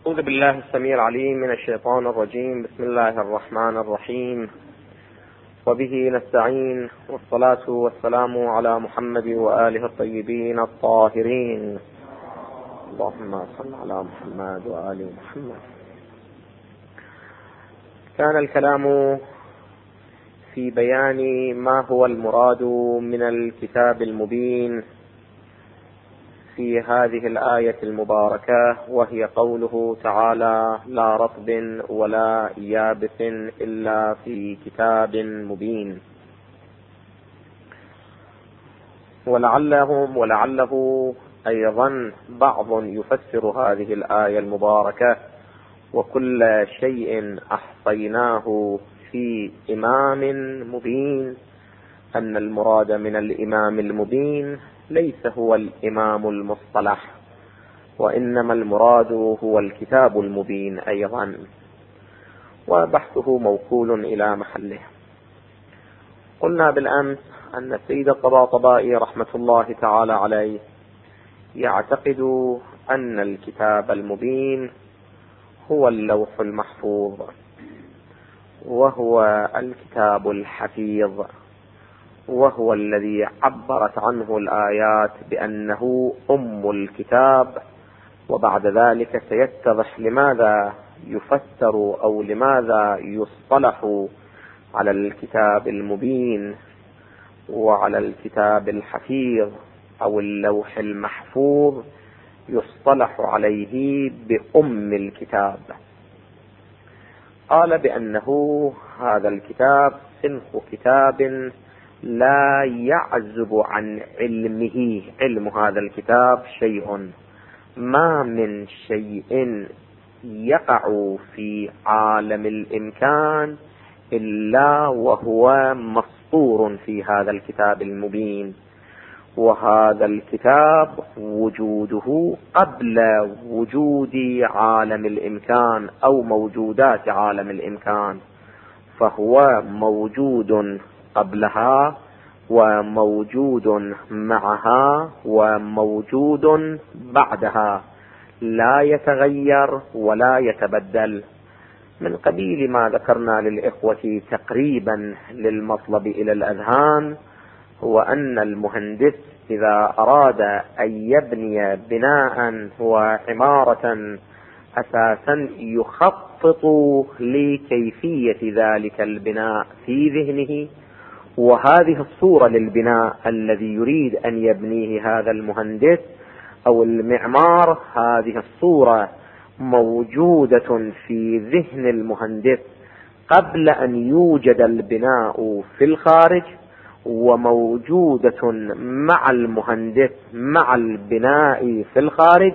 أعوذ بالله السميع العليم من الشيطان الرجيم. بسم الله الرحمن الرحيم، وبه نستعين، والصلاة والسلام على محمد وآله الطيبين الطاهرين. اللهم صل على محمد وآل محمد. كان الكلام في بيان ما هو المراد من الكتاب المبين في هذه الآية المباركة، وهي قوله تعالى: لا رطب ولا يابس إلا في كتاب مبين. ولعله أيضا بعض يفسر هذه الآية المباركة: وكل شيء أحصيناه في إمام مبين، أن المراد من الإمام المبين ليس هو الإمام المصطلح، وإنما المراد هو الكتاب المبين أيضا، وبحثه موكول إلى محله. قلنا بالأمس أن السيد الطباطبائي رحمة الله تعالى عليه يعتقد أن الكتاب المبين هو اللوح المحفوظ، وهو الكتاب الحفيظ، وهو الذي عبرت عنه الآيات بأنه أم الكتاب. وبعد ذلك سيتضح لماذا يفسر أو لماذا يصطلح على الكتاب المبين وعلى الكتاب الحفيظ أو اللوح المحفوظ يصطلح عليه بأم الكتاب. قال بأنه هذا الكتاب صنف كتاب لا يعزب عن علم هذا الكتاب شيء، ما من شيء يقع في عالم الإمكان إلا وهو مسطور في هذا الكتاب المبين. وهذا الكتاب وجوده قبل وجود عالم الإمكان أو موجودات عالم الإمكان، فهو موجود قبلها وموجود معها وموجود بعدها، لا يتغير ولا يتبدل. من قبيل ما ذكرنا للإخوة تقريبا للمطلب إلى الأذهان، هو أن المهندس إذا أراد أن يبني بناء وعمارة أساسا يخطط لكيفية ذلك البناء في ذهنه، وهذه الصورة للبناء الذي يريد أن يبنيه هذا المهندس أو المعمار، هذه الصورة موجودة في ذهن المهندس قبل أن يوجد البناء في الخارج، وموجودة مع المهندس مع البناء في الخارج،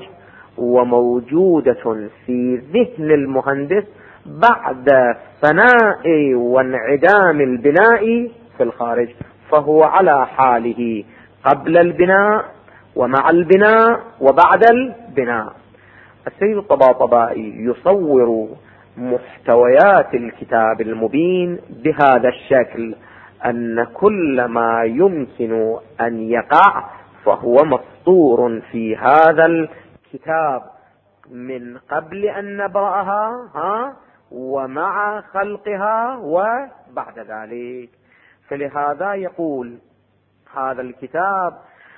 وموجودة في ذهن المهندس بعد فناء وانعدام البناء في الخارج. فهو على حاله قبل البناء ومع البناء وبعد البناء. السيد الطباطبائي يصور محتويات الكتاب المبين بهذا الشكل: أن كل ما يمكن أن يقع فهو مسطور في هذا الكتاب من قبل أن نبرأها ومع خلقها وبعد ذلك. فلهذا يقول هذا الكتاب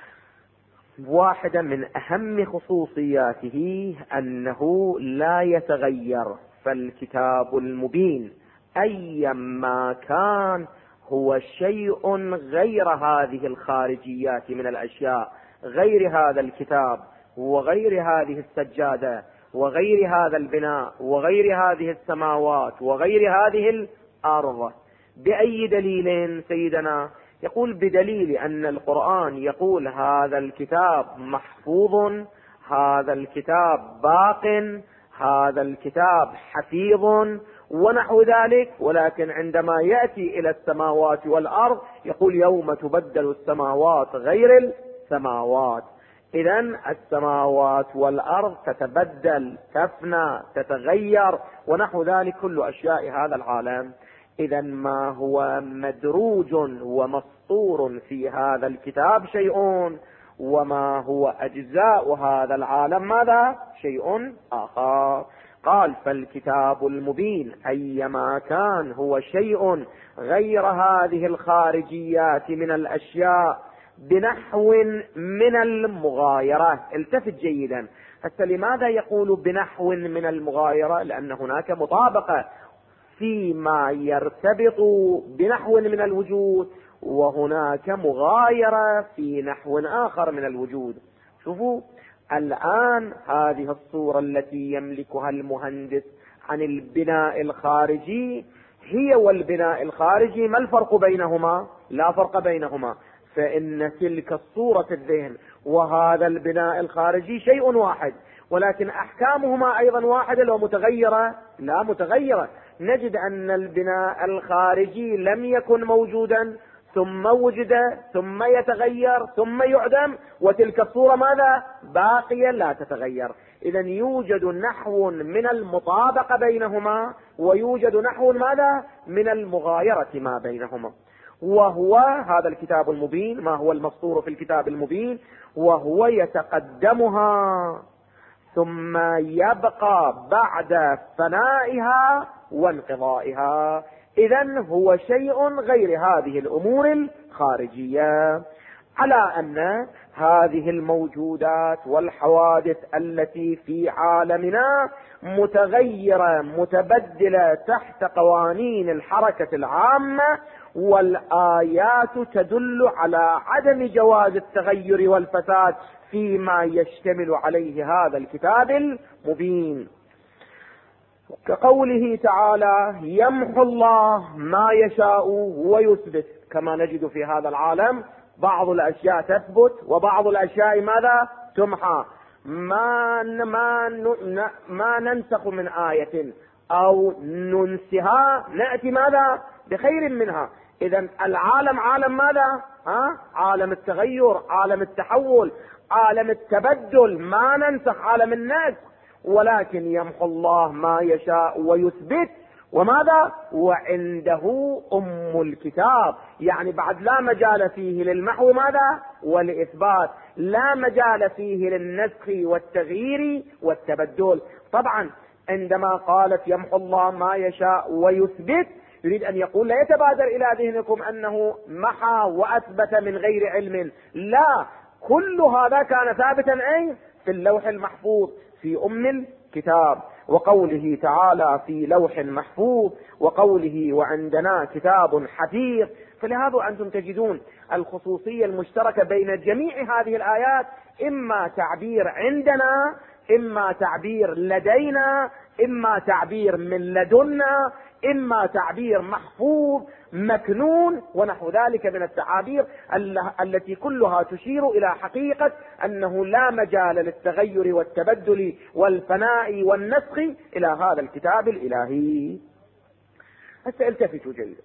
واحدة من أهم خصوصياته أنه لا يتغير، فالكتاب المبين أيما كان هو شيء غير هذه الخارجيات من الأشياء، غير هذا الكتاب وغير هذه السجادة وغير هذا البناء وغير هذه السماوات وغير هذه الأرض. بأي دليل سيدنا؟ يقول بدليل أن القرآن يقول هذا الكتاب محفوظ، هذا الكتاب باق، هذا الكتاب حفيظ ونحو ذلك. ولكن عندما يأتي إلى السماوات والأرض يقول يوم تبدل السماوات غير السماوات. إذن السماوات والأرض تتبدل، تفنى، تتغير ونحو ذلك، كل أشياء هذا العالم. إذن ما هو مدروج ومسطور في هذا الكتاب شيء، وما هو أجزاء هذا العالم ماذا؟ شيء آخر. قال فالكتاب المبين أيما كان هو شيء غير هذه الخارجيات من الأشياء بنحو من المغايرة. التفت جيدا، حتى لماذا يقول بنحو من المغايرة؟ لأن هناك مطابقة فيما يرتبط بنحو من الوجود، وهناك مغايرة في نحو آخر من الوجود. شوفوا الآن هذه الصورة التي يملكها المهندس عن البناء الخارجي هي والبناء الخارجي ما الفرق بينهما؟ لا فرق بينهما، فإن تلك الصورة الذهن وهذا البناء الخارجي شيء واحد، ولكن أحكامهما أيضا واحدة لو متغيرة؟ لا متغيرة. نجد أن البناء الخارجي لم يكن موجودا ثم وجد ثم يتغير ثم يعدم، وتلك الصورة ماذا؟ باقية لا تتغير. إذا يوجد نحو من المطابقة بينهما، ويوجد نحو ماذا؟ من المغايرة ما بينهما، وهو هذا الكتاب المبين. ما هو المسطور في الكتاب المبين؟ وهو يتقدمها ثم يبقى بعد فنائها وانقضائها. إذن هو شيء غير هذه الأمور الخارجية، على أن هذه الموجودات والحوادث التي في عالمنا متغيرة متبدلة تحت قوانين الحركة العامة، والآيات تدل على عدم جواز التغير والفساد فيما يشتمل عليه هذا الكتاب المبين. كقوله تعالى يمحو الله ما يشاء ويثبت، كما نجد في هذا العالم بعض الأشياء تثبت وبعض الأشياء ماذا؟ تمحى. ما ننسخ من آية أو ننسها نأتي ماذا؟ بخير منها. إذن العالم عالم ماذا؟ عالم التغير، عالم التحول، عالم التبدل، ما ننسخ عالم النسخ. ولكن يمحو الله ما يشاء ويثبت، وماذا؟ وعنده أم الكتاب، يعني بعد لا مجال فيه للمحو ماذا؟ والإثبات، لا مجال فيه للنسخ والتغيير والتبدل. طبعا عندما قالت يمحو الله ما يشاء ويثبت، يريد أن يقول لا يتبادر إلى ذهنكم أنه محى وأثبت من غير علم، لا، كل هذا كان ثابتا أي في اللوح المحفوظ في أم الكتاب. وقوله تعالى في لوح محفوظ، وقوله وعندنا كتاب حفيظ. فلهذا أنتم تجدون الخصوصية المشتركة بين جميع هذه الآيات، إما تعبير عندنا، إما تعبير لدينا، إما تعبير من لدنا، إما تعبير محفوظ مكنون، ونحو ذلك من التعابير التي كلها تشير إلى حقيقة أنه لا مجال للتغير والتبدل والفناء والنسخ إلى هذا الكتاب الإلهي. التفتوا جيدا.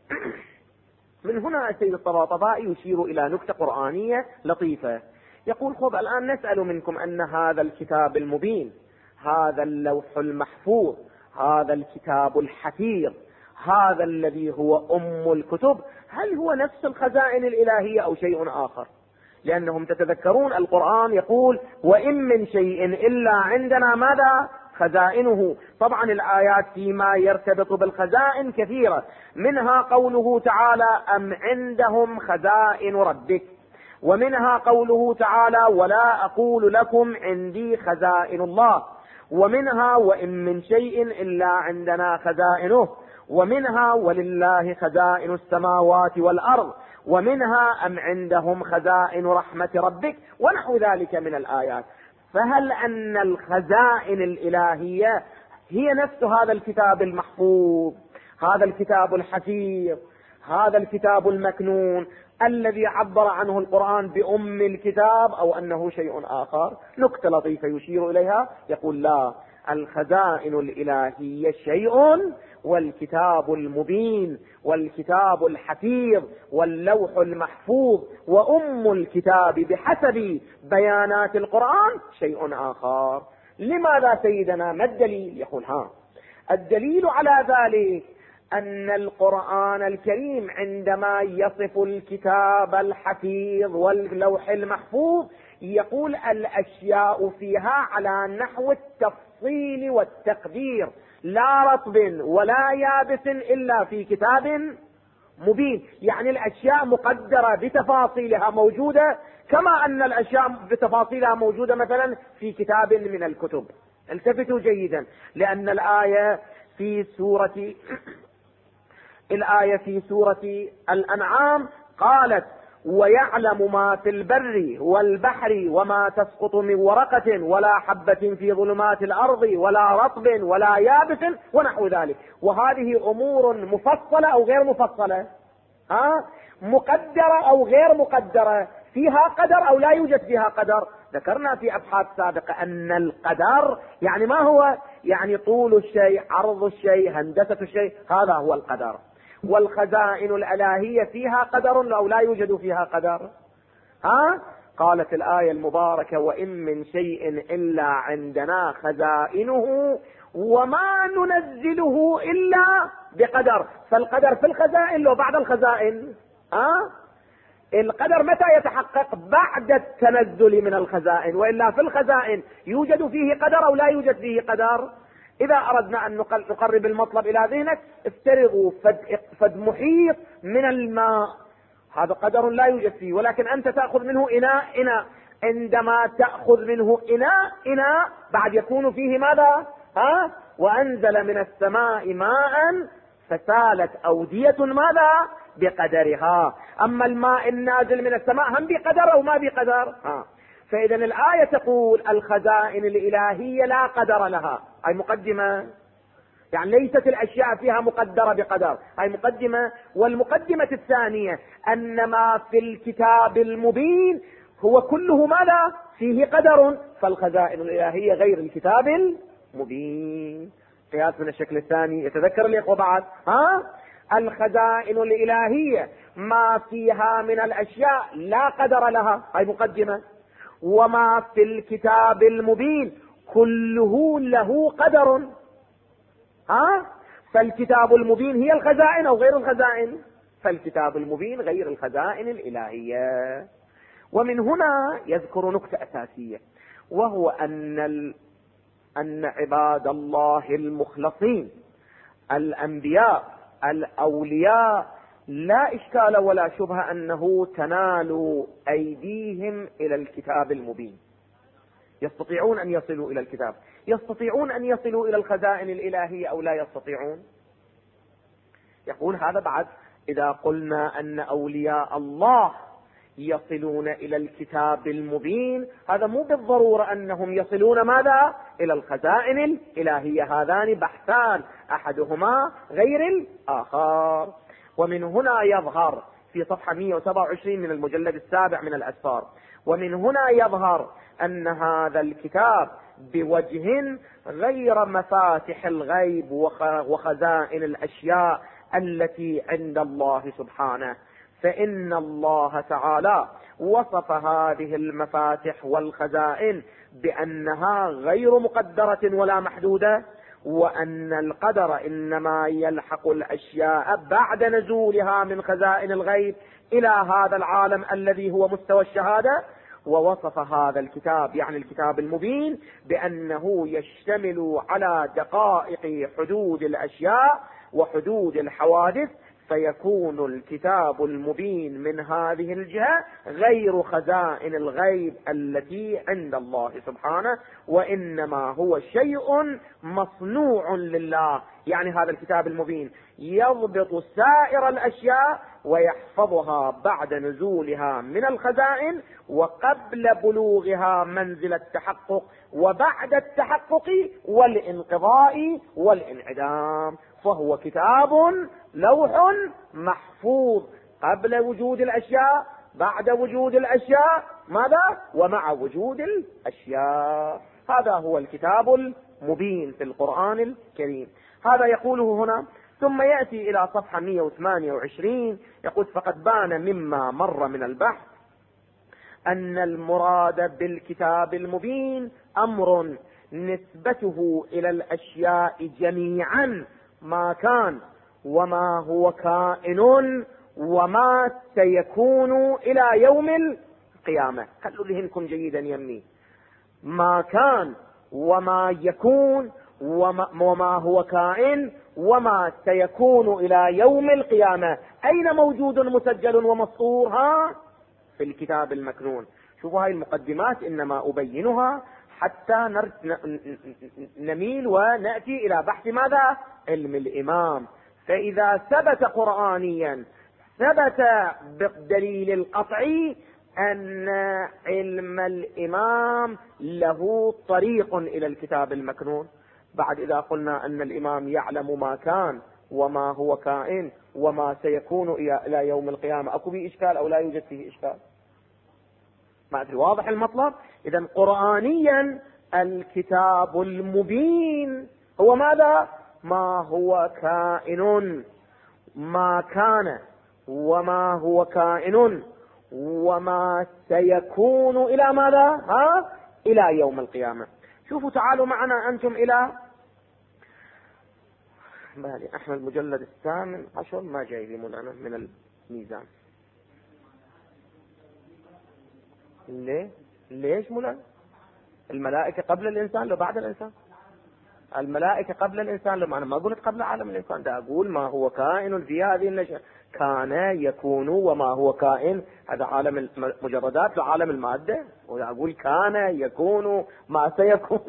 من هنا السيد الطباطبائي يشير إلى نكتة قرآنية لطيفة، يقول خب الآن نسأل منكم أن هذا الكتاب المبين، هذا اللوح المحفوظ، هذا الكتاب الحفيظ، هذا الذي هو أم الكتب، هل هو نفس الخزائن الإلهية أو شيء آخر؟ لأنهم تتذكرون القرآن يقول وإن من شيء إلا عندنا ماذا؟ خزائنه. طبعا الآيات فيما يرتبط بالخزائن كثيرة، منها قوله تعالى أم عندهم خزائن ربك، ومنها قوله تعالى ولا أقول لكم عندي خزائن الله، ومنها وإن من شيء إلا عندنا خزائنه، ومنها ولله خزائن السماوات والأرض، ومنها أم عندهم خزائن رحمة ربك، ونحو ذلك من الآيات. فهل أن الخزائن الإلهية هي نفس هذا الكتاب المحفوظ، هذا الكتاب الحفيظ، هذا الكتاب المكنون الذي عبر عنه القرآن بأم الكتاب، أو أنه شيء آخر؟ نكتة لطيفة يشير إليها، يقول لا، الخزائن الإلهية شيء، والكتاب المبين والكتاب الحفيظ واللوح المحفوظ وأم الكتاب بحسب بيانات القرآن شيء آخر. لماذا سيدنا؟ ما الدليل؟ يقول الدليل على ذلك أن القرآن الكريم عندما يصف الكتاب الحفيظ واللوح المحفوظ يقول الأشياء فيها على نحو التفصيل بالتفصيل والتقدير، لا رطب ولا يابس إلا في كتاب مبين. يعني الأشياء مقدرة بتفاصيلها موجودة، كما أن الأشياء بتفاصيلها موجودة مثلا في كتاب من الكتب. التفتوا جيدا، لأن الآية في سورة الأنعام قالت: ويعلم ما في البر والبحر وما تسقط من ورقة ولا حبة في ظلمات الأرض ولا رطب ولا يابس ونحو ذلك. وهذه أمور مفصلة أو غير مفصلة؟ مقدرة أو غير مقدرة؟ فيها قدر أو لا يوجد فيها قدر؟ ذكرنا في أبحاث سابقة أن القدر يعني ما هو؟ يعني طول الشيء، عرض الشيء، هندسة الشيء، هذا هو القدر. والخزائن الإلهية فيها قدر أو لا يوجد فيها قدر؟ قالت الآية المباركة: وإن من شيء إلا عندنا خزائنه وما ننزله إلا بقدر. فالقدر في الخزائن لو بعد الخزائن. القدر متى يتحقق؟ بعد التنزل من الخزائن، وإلا في الخزائن يوجد فيه قدر أو لا يوجد فيه قدر؟ إذا أردنا أن نقرب المطلب إلى ذهنك، افترضوا فد محيط من الماء، هذا قدر لا يوجد فيه، ولكن أنت تأخذ منه إناء. عندما تأخذ منه إناء بعد يكون فيه ماذا؟ وأنزل من السماء ماء فسالت أودية ماذا؟ بقدرها. أما الماء النازل من السماء هم بقدر أو ما بقدر؟ فإذا الآية تقول الخزائن الإلهية لا قدر لها، أي مقدمة، يعني ليست الأشياء فيها مقدرة بقدر، هاي مقدمة. والمقدمة الثانية أن ما في الكتاب المبين هو كله ماذا؟ فيه قدر. فالخزائن الإلهية غير الكتاب المبين. قياس من الشكل الثاني، يتذكر الإخوة بعد؟ الخزائن الإلهية ما فيها من الأشياء لا قدر لها، هاي مقدمة. وما في الكتاب المبين كله له قدر. فالكتاب المبين هي الخزائن أو غير الخزائن؟ فالكتاب المبين غير الخزائن الإلهية. ومن هنا يذكر نكتة أساسية، وهو أن عباد الله المخلصين الأنبياء الأولياء لا إشكال ولا شبهة أنه تنال أيديهم إلى الكتاب المبين، يستطيعون أن يصلوا إلى الكتاب. يستطيعون أن يصلوا إلى الخزائن الإلهية أو لا يستطيعون؟ يقول هذا بعد إذا قلنا أن أولياء الله يصلون إلى الكتاب المبين، هذا مو بالضرورة أنهم يصلون ماذا؟ إلى الخزائن الإلهية. هذان بحثان أحدهما غير الآخر. ومن هنا يظهر في صفحة 127 من المجلد السابع من الأسفار، ومن هنا يظهر أن هذا الكتاب بوجه غير مفاتح الغيب وخزائن الأشياء التي عند الله سبحانه. فإن الله تعالى وصف هذه المفاتح والخزائن بأنها غير مقدرة ولا محدودة، وأن القدر إنما يلحق الأشياء بعد نزولها من خزائن الغيب إلى هذا العالم الذي هو مستوى الشهادة. ووصف هذا الكتاب يعني الكتاب المبين بأنه يشتمل على دقائق حدود الأشياء وحدود الحوادث، فيكون الكتاب المبين من هذه الجهة غير خزائن الغيب التي عند الله سبحانه، وإنما هو شيء مصنوع لله. يعني هذا الكتاب المبين يضبط سائر الأشياء ويحفظها بعد نزولها من الخزائن وقبل بلوغها منزل التحقق وبعد التحقق والانقضاء والانعدام. فهو كتاب لوح محفوظ قبل وجود الأشياء، بعد وجود الأشياء، ماذا؟ ومع وجود الأشياء. هذا هو الكتاب المبين في القرآن الكريم. هذا يقوله هنا. ثم يأتي إلى صفحة 128 يقول: فقد بان مما مر من البحث أن المراد بالكتاب المبين أمر نسبته إلى الأشياء جميعا، ما كان وما هو كائن وما سيكون إلى يوم القيامة. خلوا ذهنكم جيدا يمي. ما كان وما يكون وما هو كائن وما سيكون إلى يوم القيامة. أين موجود مسجل ومسطور؟ في الكتاب المكنون. شوفوا هاي المقدمات إنما أبينها حتى نميل ونأتي إلى بحث ماذا؟ علم الإمام. فإذا ثبت قرآنيا ثبت بالدليل القطعي أن علم الإمام له طريق إلى الكتاب المكنون. بعد إذا قلنا أن الإمام يعلم ما كان وما هو كائن وما سيكون إلى يوم القيامة، أكو به إشكال أو لا يوجد فيه إشكال؟ ما أدري واضح المطلب. إذن قرآنيا الكتاب المبين هو ماذا؟ ما هو كائن، ما كان وما هو كائن وما سيكون إلى ماذا؟ إلى يوم القيامة. شوفوا تعالوا معنا أنتم إلى احنا المجلد 18 ما جاي لي مولانا من الميزان. ليش مولانا؟ الملائكة قبل الإنسان لو بعد الإنسان؟ الملائكة قبل الإنسان لو أنا ما قلت قبل عالم الإنسان، ده أقول ما هو كائن في هذه النشأة. كان يكون وما هو كائن هذا عالم المجردات وعالم المادة، وأقول كان يكون ما سيكون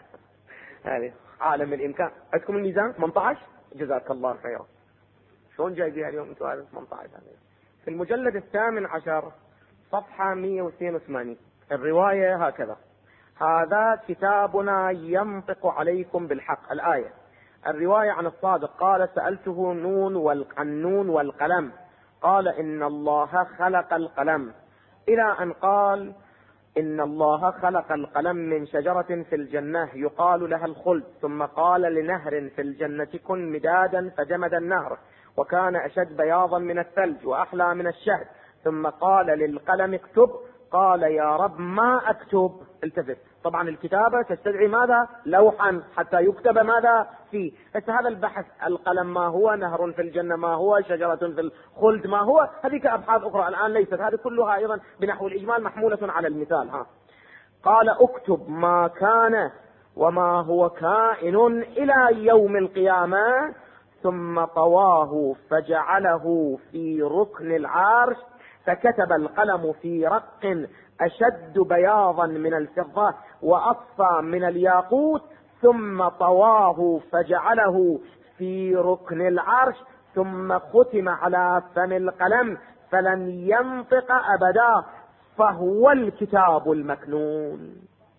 هذه عالم الإمكان. عندكم الميزان 18 جزاك الله خيرا. شلون جايبيها اليوم انتم هذا 18 في المجلد 18 صفحة 182. الرواية هكذا: هذا كتابنا ينطق عليكم بالحق. الآية الرواية عن الصادق قال: سألته عن نون والقلم قال: إن الله خلق القلم، إلى أن قال: إن الله خلق القلم من شجرة في الجنة يقال لها الخلد، ثم قال لنهر في الجنة كن مدادا فجمد النهر وكان أشد بياضا من الثلج وأحلى من الشهد، ثم قال للقلم اكتب، قال يا رب ما أكتب. التفت. طبعا الكتابة تستدعي ماذا؟ لوحا حتى يكتب ماذا فيه. هذا البحث، القلم ما هو، نهر في الجنة ما هو، شجرة في الخلد ما هو، هذه كأبحاث أخرى الآن ليست، هذه كلها أيضا بنحو الإجمال محمولة على المثال. قال اكتب ما كان وما هو كائن إلى يوم القيامة، ثم طواه فجعله في ركن العرش، فكتب القلم في رق أشد بياضا من الفضة وأصفى من الياقوت، ثم طواه فجعله في ركن العرش، ثم ختم على فم القلم فلن ينطق أبدا، فهو الكتاب المكنون.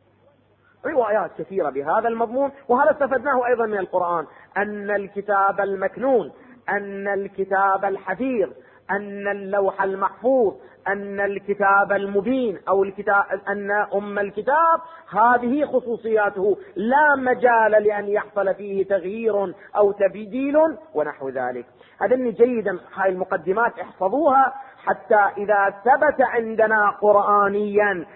روايات كثيرة بهذا المضمون، وهذا استفدناه أيضا من القرآن، أن الكتاب المكنون، أن الكتاب الحفيظ، أن اللوح المحفوظ، أن الكتاب المبين أو الكتاب، أن أم الكتاب هذه خصوصياته لا مجال لأن يحصل فيه تغيير أو تبديل ونحو ذلك. هذا جيدا، هاي المقدمات احفظوها حتى إذا ثبت عندنا قرآنيا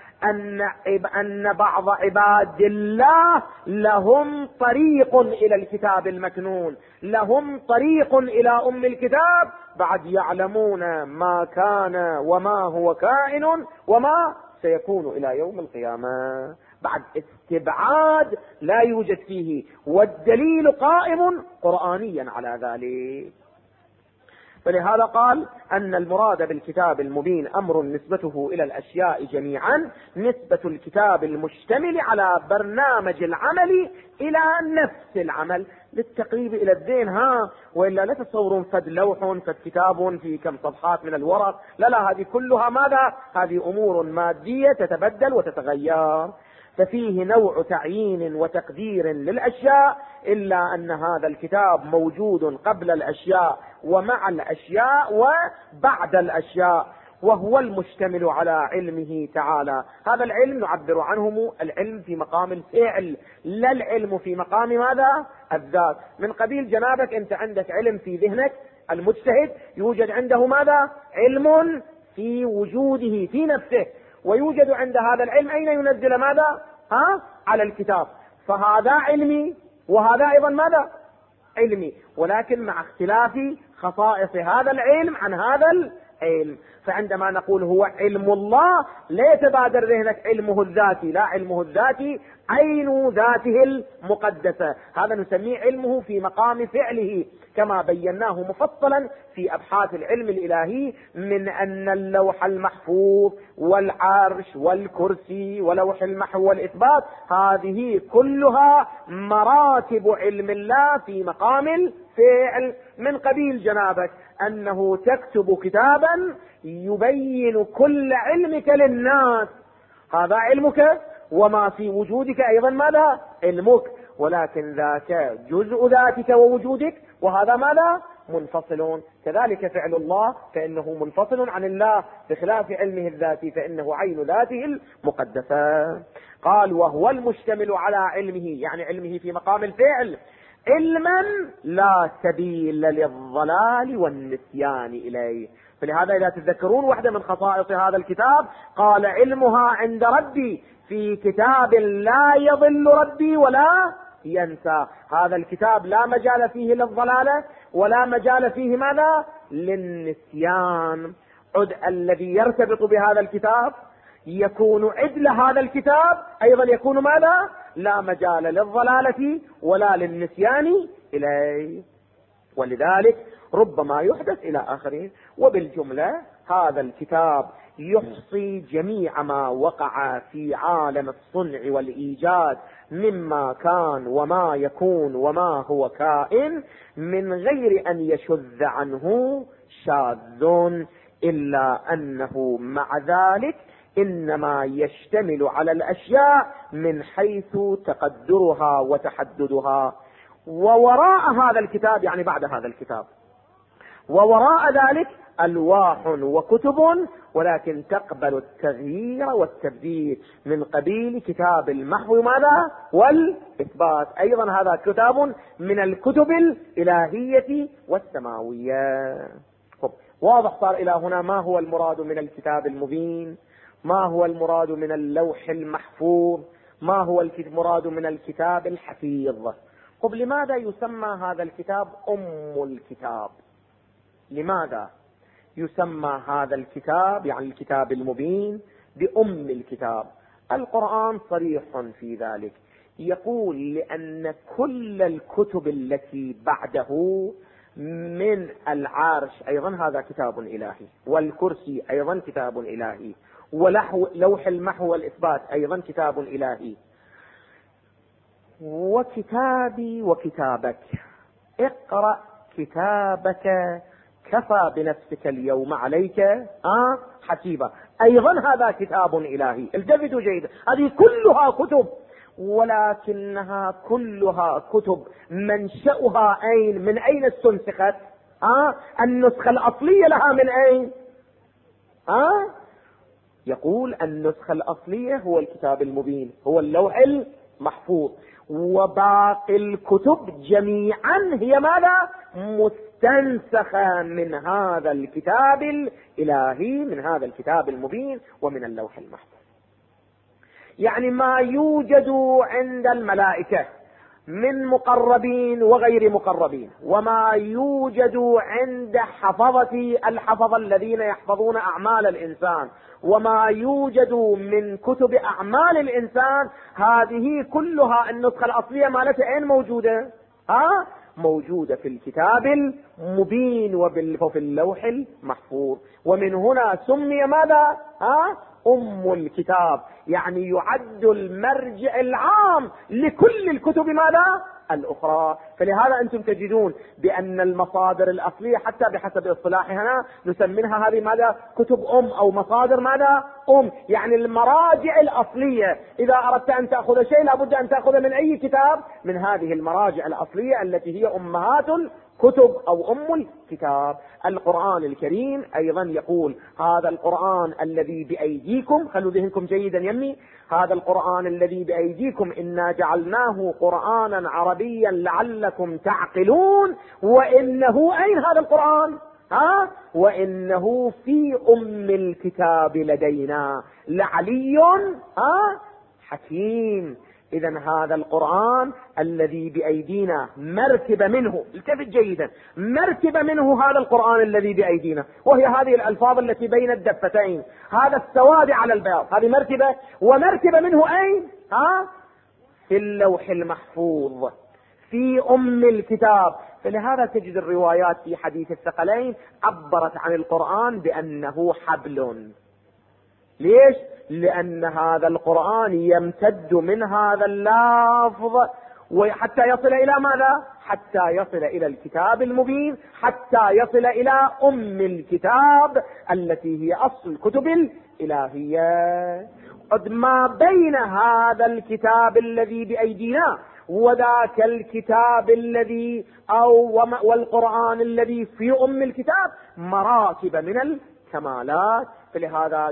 أن بعض عباد الله لهم طريق إلى الكتاب المكنون، لهم طريق إلى أم الكتاب، بعد يعلمون ما كان وما هو كائن وما سيكون إلى يوم القيامة، بعد استبعاد لا يوجد فيه، والدليل قائم قرآنيا على ذلك. فلهذا قال أن المراد بالكتاب المبين أمر نسبته إلى الأشياء جميعا، نسبة الكتاب المشتمل على برنامج العمل إلى نفس العمل، للتقريب إلى الذهن. وإلا لا تتصورون فد لوح فد كتاب في كم صفحات من الورق، لا هذه كلها ماذا؟ هذه أمور مادية تتبدل وتتغير. ففيه نوع تعيين وتقدير للأشياء، إلا أن هذا الكتاب موجود قبل الأشياء ومع الأشياء وبعد الأشياء، وهو المشتمل على علمه تعالى. هذا العلم نعبر عنه العلم في مقام الفعل، لا العلم في مقام ماذا؟ الذات. من قبيل جنابك أنت عندك علم في ذهنك، المجتهد يوجد عنده ماذا؟ علم في وجوده في نفسه، ويوجد عند هذا العلم أين ينزل ماذا؟ على الكتاب. فهذا علمي وهذا أيضا ماذا؟ علمي، ولكن مع اختلاف خصائص هذا العلم عن هذا علم. فعندما نقول هو علم الله لا يتبادر ذهنك علمه الذاتي، لا، علمه الذاتي عين ذاته المقدسة، هذا نسميه علمه في مقام فعله، كما بيناه مفصلا في أبحاث العلم الإلهي، من أن اللوح المحفوظ والعرش والكرسي ولوح المحو والإثبات هذه كلها مراتب علم الله في مقام الفعل. من قبيل جنابك أنه تكتب كتابا يبين كل علمك للناس، هذا علمك، وما في وجودك أيضا ماذا؟ علمك، ولكن ذاك جزء ذاتك ووجودك، وهذا ماذا؟ منفصلون. كذلك فعل الله فإنه منفصل عن الله، بخلاف علمه الذاتي فإنه عين ذاته المقدسة. قال وهو المشتمل على علمه، يعني علمه في مقام الفعل، علما لا سبيل للضلال والنسيان إليه. فلهذا إذا تذكرون واحدة من خصائص هذا الكتاب قال علمها عند ربي في كتاب لا يضل ربي ولا ينسى. هذا الكتاب لا مجال فيه للضلالة ولا مجال فيه ماذا؟ للنسيان. عد الذي يرتبط بهذا الكتاب يكون عدل هذا الكتاب أيضا يكون ماذا؟ لا مجال للضلالة ولا للنسيان إليه. ولذلك ربما يحدث إلى آخره. وبالجملة هذا الكتاب يحصي جميع ما وقع في عالم الصنع والإيجاد مما كان وما يكون وما هو كائن، من غير أن يشذ عنه شاذ، إلا أنه مع ذلك إنما يشتمل على الأشياء من حيث تقدرها وتحددها. ووراء هذا الكتاب، يعني بعد هذا الكتاب، ووراء ذلك ألواح وكتب، ولكن تقبل التغيير والتبديل، من قبيل كتاب المحو ماذا؟ والإثبات. أيضا هذا كتاب من الكتب الإلهية والسماوية. واضح صار إلى هنا ما هو المراد من الكتاب المبين، ما هو المراد من اللوح المحفوظ، ما هو المراد من الكتاب الحفيظ. طب لماذا يسمى هذا الكتاب أم الكتاب؟ لماذا يسمى هذا الكتاب، يعني الكتاب المبين، بأم الكتاب؟ القرآن صريح في ذلك، يقول لأن كل الكتب التي بعده من العرش أيضا هذا كتاب إلهي، والكرسي أيضا كتاب إلهي، ولوح المحو والإثبات أيضا كتاب إلهي، وكتابي وكتابك، اقرأ كتابك كفى بنفسك اليوم عليك حسيبا، أيضا هذا كتاب إلهي. التفتوا جيدا، هذه كلها كتب، ولكنها كلها كتب منشأها أين؟ من أين استنسخت؟ النسخة الأصلية لها من أين؟ يقول النسخة الأصلية هو الكتاب المبين، هو اللوح المحفوظ، وباقي الكتب جميعا هي ماذا؟ مستنسخة من هذا الكتاب الإلهي، من هذا الكتاب المبين ومن اللوح المحفوظ. يعني ما يوجد عند الملائكة من مقربين وغير مقربين، وما يوجد عند الحفظة الذين يحفظون أعمال الإنسان، وما يوجد من كتب أعمال الإنسان، هذه كلها النسخة الأصلية مالتها أين موجودة؟ موجودة في الكتاب المبين وفي اللوح المحفوظ. ومن هنا سمي ماذا؟ أم الكتاب، يعني يعد المرجع العام لكل الكتب ماذا؟ الأخرى. فلهذا أنتم تجدون بأن المصادر الأصلية حتى بحسب اصطلاحنا نسميها هذه ماذا؟ كتب أو مصادر ماذا؟ يعني المراجع الأصلية. إذا أردت أن تأخذ شيء لابد أن تأخذ من أي كتاب؟ من هذه المراجع الأصلية التي هي أمهات كتب أو أم الكتاب. القرآن الكريم أيضا يقول هذا القرآن الذي بأيديكم، خلوا ذهنكم جيدا يمي، هذا القرآن الذي بأيديكم إنا جعلناه قرآنا عربيا لعلكم تعقلون، وإنه أين هذا القرآن؟ وإنه في أم الكتاب لدينا لعلي حكيم. إذن هذا القرآن الذي بأيدينا مركبة منه، التفت جيدا، مركبة منه هذا القرآن الذي بأيدينا، وهي هذه الألفاظ التي بين الدفتين، هذا السواد على البياض، هذه مركبة، ومركبة منه أين؟ في اللوح المحفوظ، في الكتاب. فلهذا تجد الروايات في حديث الثقلين عبرت عن القرآن بأنه حبل. ليش؟ لأن هذا القرآن يمتد من هذا اللفظ وحتى يصل إلى ماذا؟ حتى يصل إلى الكتاب المبين، حتى يصل إلى الكتاب التي هي أصل الكتب الإلهية. قد ما بين هذا الكتاب الذي بأيدينا وذاك الكتاب الذي والقرآن الذي في الكتاب مراتب من الكمالات. فلهذا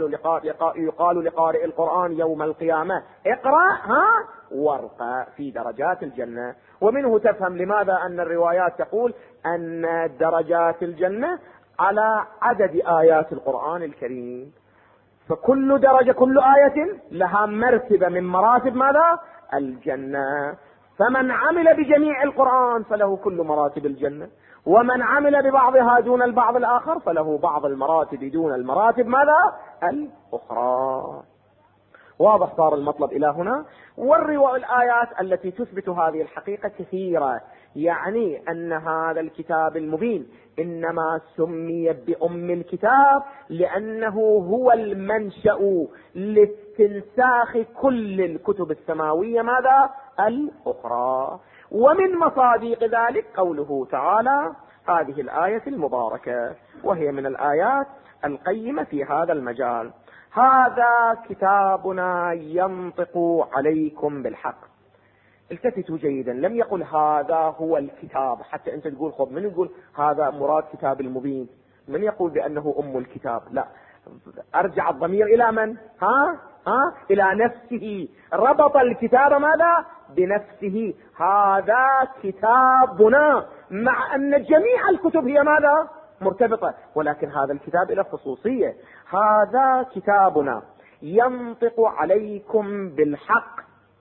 يقال لقارئ القرآن يوم القيامة اقرأ وارقى في درجات الجنة. ومنه تفهم لماذا أن الروايات تقول أن درجات الجنة على عدد آيات القرآن الكريم، فكل درجة كل آية لها مرتبة من مراتب ماذا؟ الجنة. فمن عمل بجميع القرآن فله كل مراتب الجنة، ومن عمل ببعضها دون البعض الآخر فله بعض المراتب دون المراتب ماذا؟ الأخرى. واضح صار المطلب إلى هنا. والآيات التي تثبت هذه الحقيقة كثيرة، يعني أن هذا الكتاب المبين إنما سمي الكتاب لأنه هو المنشأ لاستنساخ كل الكتب السماوية ماذا؟ الأخرى. ومن مصادق ذلك قوله تعالى هذه الآية المباركة، وهي من الآيات القيمة في هذا المجال: هذا كتابنا ينطق عليكم بالحق. التفتوا جيدا، لم يقل هذا هو الكتاب حتى انت تقول خب من يقول هذا مراد كتاب المبين، من يقول بأنه الكتاب؟ لا، ارجع الضمير الى من؟ الى نفسه، ربط الكتاب ماذا؟ بنفسه. هذا كتابنا، مع ان جميع الكتب هي ماذا؟ مرتبطة، ولكن هذا الكتاب له خصوصية. هذا كتابنا ينطق عليكم بالحق.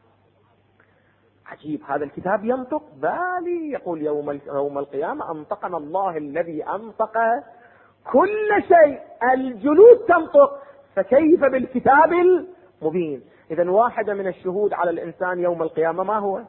عجيب، هذا الكتاب ينطق، بالي يقول يوم القيامة أنطقنا الله الذي أنطق كل شيء، الجلود تنطق، فكيف بالكتاب المبين؟ إذن واحدة من الشهود على الإنسان يوم القيامة ما هو؟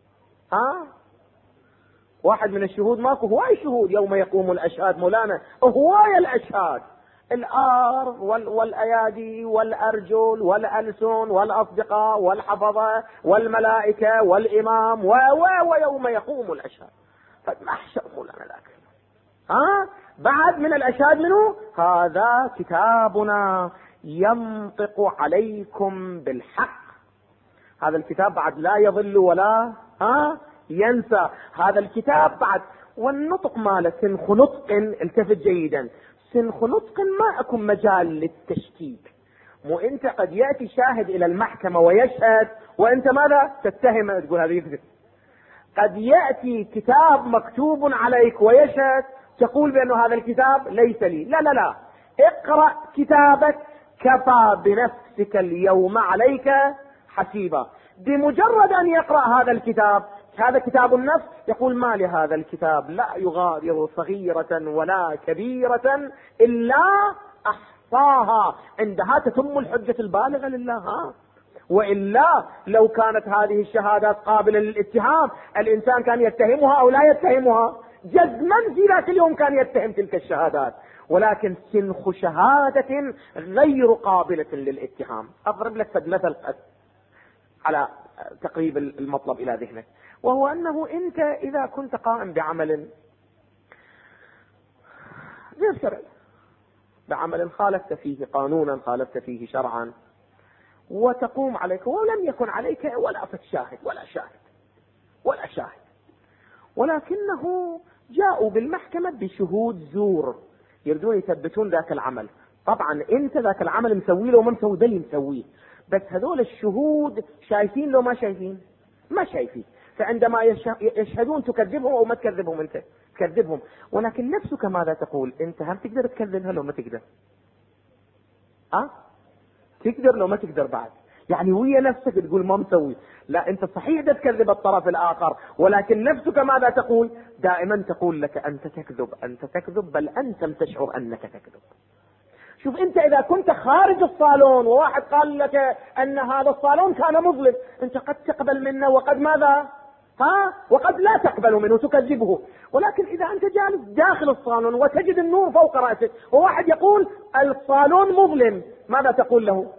واحد من الشهود ماكو، هواي شهود يوم يقوم الأشهاد مولانا، هواي الأشهاد، الآر والأيادي والأرجل والألسن والأصدقاء والحفظة والملائكة والإمام ويوم يقوم الأشهاد. فمحشر مولانا ذاك. بعد من الأشهاد منه هذا كتابنا ينطق عليكم بالحق. هذا الكتاب بعد لا يضل ولا ينسى. هذا الكتاب بعد، والنطق ماله سنخ نطق، التفت جيدا، سنخ نطق ما أكون مجال للتشكيك. مو انت قد يأتي شاهد الى المحكمة ويشهد وانت ماذا؟ تتهم، تقول هذا يكذب. قد يأتي كتاب مكتوب عليك ويشهد، تقول بأنه هذا الكتاب ليس لي. لا لا لا، اقرأ كتابك، كفى بنفسك اليوم عليك حسيبا. بمجرد أن يقرأ هذا الكتاب، هذا كتاب النفس، يقول ما لهذا الكتاب لا يغادر صغيرة ولا كبيرة إلا أحصاها. عندها تتم الحجة البالغة لله. وإلا لو كانت هذه الشهادات قابلة للاتهام، الإنسان كان يتهمها أو لا يتهمها، جزما في ذاك اليوم كان يتهم تلك الشهادات، ولكن سنخ شهادة غير قابلة للاتهام. أضرب لك مثل على تقريب المطلب إلى ذهنك، وهو أنه أنت إذا كنت قائم بعمل غير شرعي، بعمل خالفت فيه قانونا، خالفت فيه شرعا، وتقوم عليك ولم يكن عليك ولا شاهد ولا شاهد، ولكنه جاءوا بالمحكمة بشهود زور يريدون يثبتون ذاك العمل. طبعا انت ذاك العمل مسوي له وما مسوي، ده اللي مسويه، بس هذول الشهود شايفين لو ما شايفين؟ ما شايفين. فعندما يشهدون تكذبهم او ما تكذبهم؟ انت تكذبهم، ولكن نفسك ماذا تقول؟ انت هم تقدر تكذبها لو ما تقدر؟ تقدر لو ما تقدر بعد. يعني ويا نفسك تقول ما مسوي. لا، انت صحيح تكذب الطرف الاخر، ولكن نفسك ماذا تقول؟ دائما تقول لك انت تكذب، انت تكذب، بل انت لم تشعر انك تكذب. شوف، انت اذا كنت خارج الصالون وواحد قال لك ان هذا الصالون كان مظلم، انت قد تقبل منه وقد ماذا؟ وقد لا تقبل منه، تكذبه. ولكن اذا انت جالس داخل الصالون وتجد النور فوق رأسك وواحد يقول الصالون مظلم، ماذا تقول له؟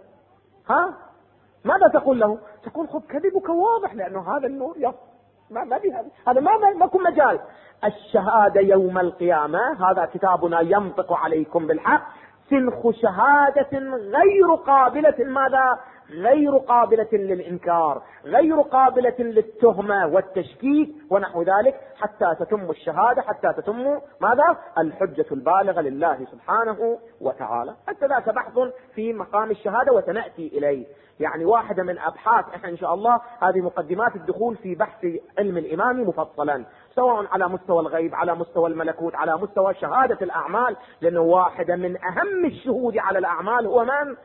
ماذا تقول له؟ تقول خذ كذبك واضح، لانه هذا النور ما بها، هذا ما كن مجال. الشهادة يوم القيامة، هذا كتابنا ينطق عليكم بالحق، سنخ شهادة غير قابلة ماذا؟ غير قابلة للإنكار، غير قابلة للتهمة والتشكيك ونحو ذلك، حتى تتم الشهادة، حتى تتم ماذا؟ الحجة البالغة لله سبحانه وتعالى. حتى ذاك بحث في مقام الشهادة وسنأتي إليه، يعني واحدة من أبحاث احنا إن شاء الله، هذه مقدمات الدخول في بحث علم الإمام مفصلا، سواء على مستوى الغيب، على مستوى الملكوت، على مستوى شهادة الأعمال، لأنه واحدة من أهم الشهود على الأعمال هو من؟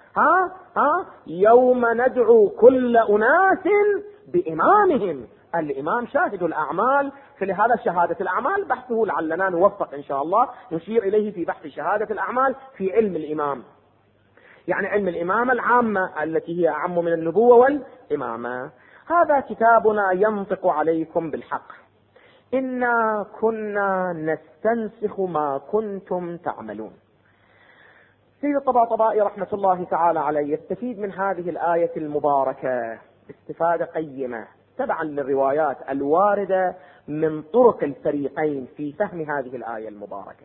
يوم ندعو كل أناس بإمامهم. الإمام شاهد الأعمال، فلهذا شهادة الأعمال بحثه لعلنا نوفق إن شاء الله نشير إليه في بحث شهادة الأعمال في علم الإمام، يعني علم الإمامة العامة التي هي أعم من النبوة والإمامة. هذا كتابنا ينطق عليكم بالحق، إنا كنا نستنسخ ما كنتم تعملون. سيد الطباطبائي رحمة الله تعالى عليه يستفيد من هذه الآية المباركة استفادة قيمة تبعا للروايات الواردة من طرق الفريقين في فهم هذه الآية المباركة.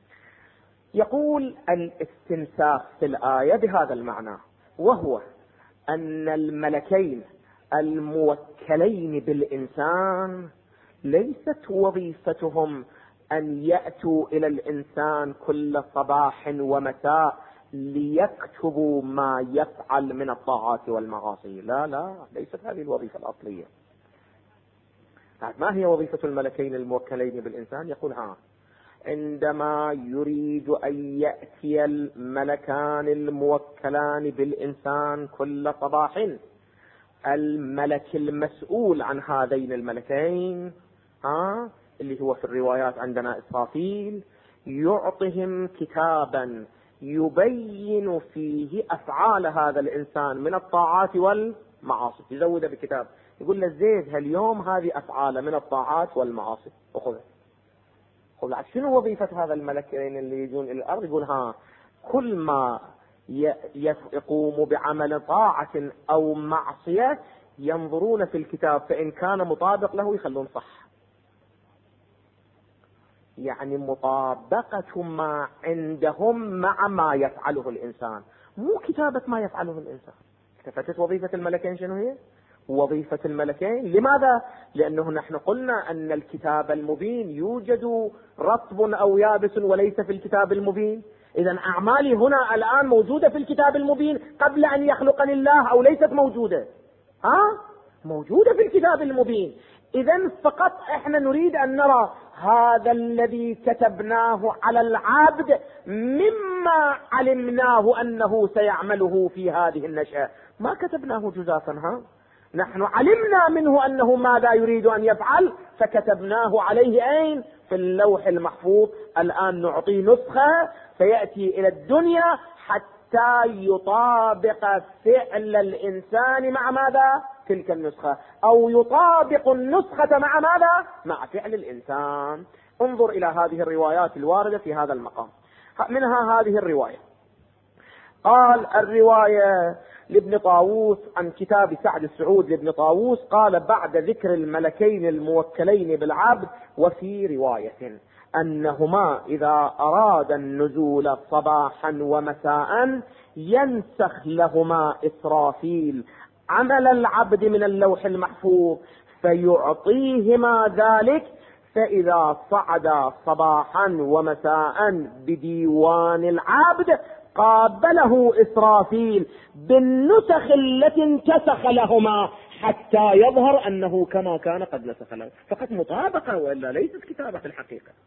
يقول الاستنساخ في الآية بهذا المعنى، وهو أن الملكين الموكلين بالإنسان ليست وظيفتهم أن يأتوا إلى الإنسان كل صباح ومساء ليكتبوا ما يفعل من الطاعات والمعاصي. لا، ليست هذه الوظيفة الأصلية. ما هي وظيفة الملكين الموكلين بالإنسان؟ يقول عندما يريد أن يأتي الملكان الموكلان بالإنسان كل صباح، الملك المسؤول عن هذين الملكين اللي هو في الروايات عندنا إسرافيل، يعطهم كتابا يبين فيه أفعال هذا الإنسان من الطاعات والمعاصي، يزوده بكتاب يقول له زيد هاليوم هذه أفعال من الطاعات والمعاصي وخذها. شنو وظيفة هذا الملكين اللي يجون إلى الأرض؟ يقول كل ما يقوم بعمل طاعة أو معصية ينظرون في الكتاب، فإن كان مطابق له يخلون صح. يعني مطابقة ما عندهم مع ما يفعله الإنسان، مو كتابة ما يفعله الإنسان. التفتت وظيفة الملكين شنو هي؟ وظيفة الملكين لماذا؟ لأنه نحن قلنا أن الكتاب المبين يوجد رطب أو يابس وليس في الكتاب المبين. إذن أعمالي هنا الآن موجودة في الكتاب المبين قبل أن يخلقني الله، أو ليست موجودة؟ موجودة في الكتاب المبين. إذن فقط إحنا نريد أن نرى هذا الذي كتبناه على العبد مما علمناه أنه سيعمله في هذه النشأة، ما كتبناه جزافا. نحن علمنا منه أنه ماذا يريد أن يفعل، فكتبناه عليه أين؟ في اللوح المحفوظ. الآن نعطيه نسخة فيأتي إلى الدنيا حتى يطابق فعل الإنسان مع ماذا؟ تلك النسخة، أو يطابق النسخة مع ماذا؟ مع فعل الإنسان. انظر إلى هذه الروايات الواردة في هذا المقام. منها هذه الرواية، قال الرواية لابن طاووس عن كتاب سعد السعود لابن طاووس، قال بعد ذكر الملكين الموكلين بالعبد، وفي رواية أنهما إذا أراد النزول صباحا ومساء ينسخ لهما إسرافيل عمل العبد من اللوح المحفوظ فيعطيهما ذلك، فإذا صعد صباحا ومساء بديوان العبد قابله إسرافيل بالنسخ التي انتسخ لهما حتى يظهر أنه كما كان قد نسخ له. فقط مطابقة وإلا ليست كتابة في الحقيقة.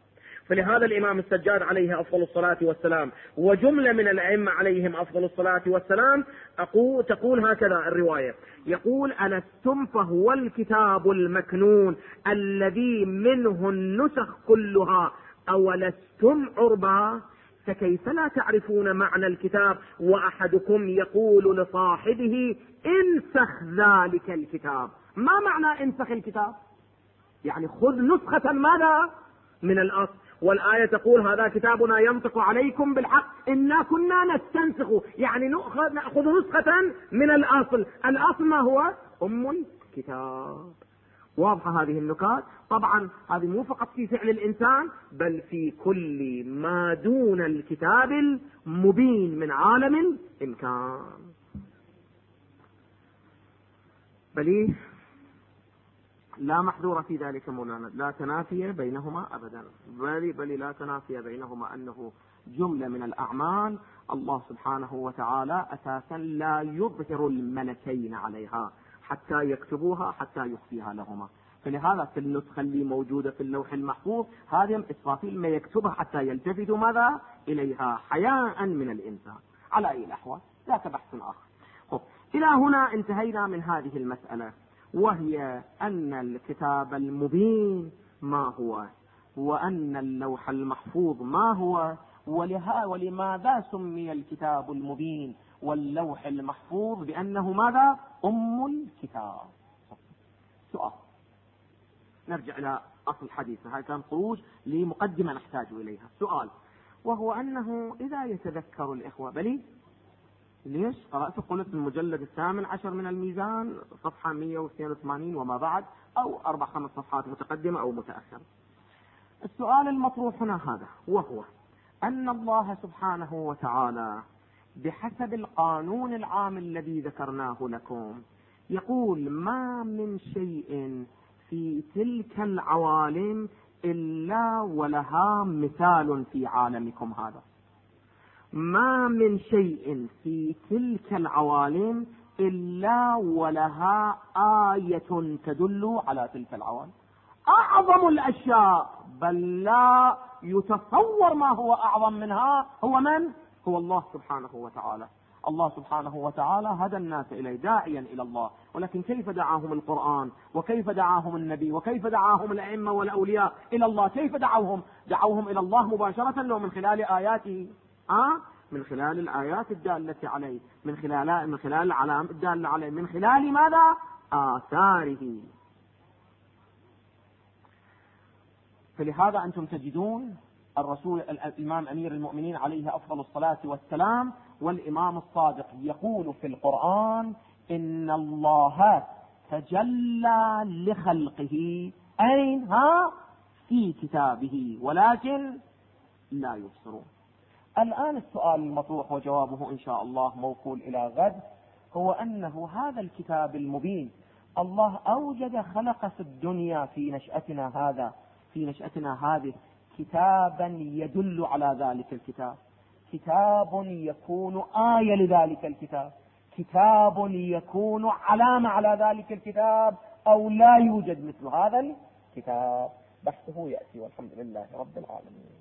فلهذا الإمام السجاد عليه أفضل الصلاة والسلام وجملة من الأئمة عليهم أفضل الصلاة والسلام تقول هكذا الرواية، يقول: ألستم فهو الكتاب المكنون الذي منه النسخ كلها أولستم عربا، فكيف لا تعرفون معنى الكتاب وأحدكم يقول لصاحبه انسخ ذلك الكتاب. ما معنى انسخ الكتاب؟ يعني خذ نسخة ماذا؟ من الأصل. والآية تقول: هذا كتابنا ينطق عليكم بالحق إنا كنا نستنسخ، يعني نأخذ نسخة من الأصل. الأصل ما هو؟ أم الكتاب. واضحة هذه النكات؟ طبعا هذه مو فقط في فعل الإنسان، بل في كل ما دون الكتاب المبين من عالم الإمكان. بل لا محذور في ذلك مولانا، لا تنافي بينهما أبدا، بل لا تنافي بينهما، أنه جملة من الأعمال الله سبحانه وتعالى أساسا لا يظهر الملكين عليها حتى يكتبوها، حتى يخفيها لهما. فلهذا في النسخة اللي موجودة في اللوح المحفوظ هذه إسرافيل ما يكتبها حتى يلتفتوا ماذا إليها حياء من الإنسان. على أي الأحوال ذاك بحث آخر. إلى هنا انتهينا من هذه المسألة، وهي أن الكتاب المبين ما هو، وأن اللوح المحفوظ ما هو، ولماذا سمي الكتاب المبين واللوح المحفوظ بأنه ماذا؟ أم الكتاب. سؤال، نرجع إلى أصل الحديث، هذا كان خروج لمقدمة نحتاج إليها. سؤال، وهو أنه إذا يتذكر الإخوة، بلي ليش قرأت قلت المجلد 18 من الميزان صفحة 182 وما بعد، أو 4-5 صفحات متقدمة أو متأخرة. السؤال المطروح هنا هذا، وهو أن الله سبحانه وتعالى بحسب القانون العام الذي ذكرناه لكم يقول: ما من شيء في تلك العوالم إلا ولها مثال في عالمكم هذا. ما من شيء في تلك العوالم إلا ولها آية تدل على تلك العوالم. أعظم الأشياء، بل لا يتصور ما هو أعظم منها، هو من؟ هو الله سبحانه وتعالى. الله سبحانه وتعالى هدى الناس إليه داعيا إلى الله، ولكن كيف دعاهم القرآن، وكيف دعاهم النبي، وكيف دعاهم الأئمة والأولياء إلى الله؟ كيف دعوهم إلى الله مباشرة، لو من خلال آياته، من خلال الآيات الدالة عليه، من خلال العلام الدالة عليه، من خلال ماذا؟ آثاره. فلهذا أنتم تجدون الرسول الإمام أمير المؤمنين عليه أفضل الصلاة والسلام والإمام الصادق يقول في القرآن: إن الله تجلى لخلقه أين؟ في كتابه، ولكن لا يبصرون. الآن السؤال المطروح وجوابه إن شاء الله موكول إلى غد، هو أنه هذا الكتاب المبين الله أوجد خلق في الدنيا في نشأتنا هذه كتابا يدل على ذلك الكتاب، كتاب يكون آية لذلك الكتاب، كتاب يكون علامة على ذلك الكتاب، أو لا يوجد مثل هذا الكتاب؟ بحثه يأتي، والحمد لله رب العالمين.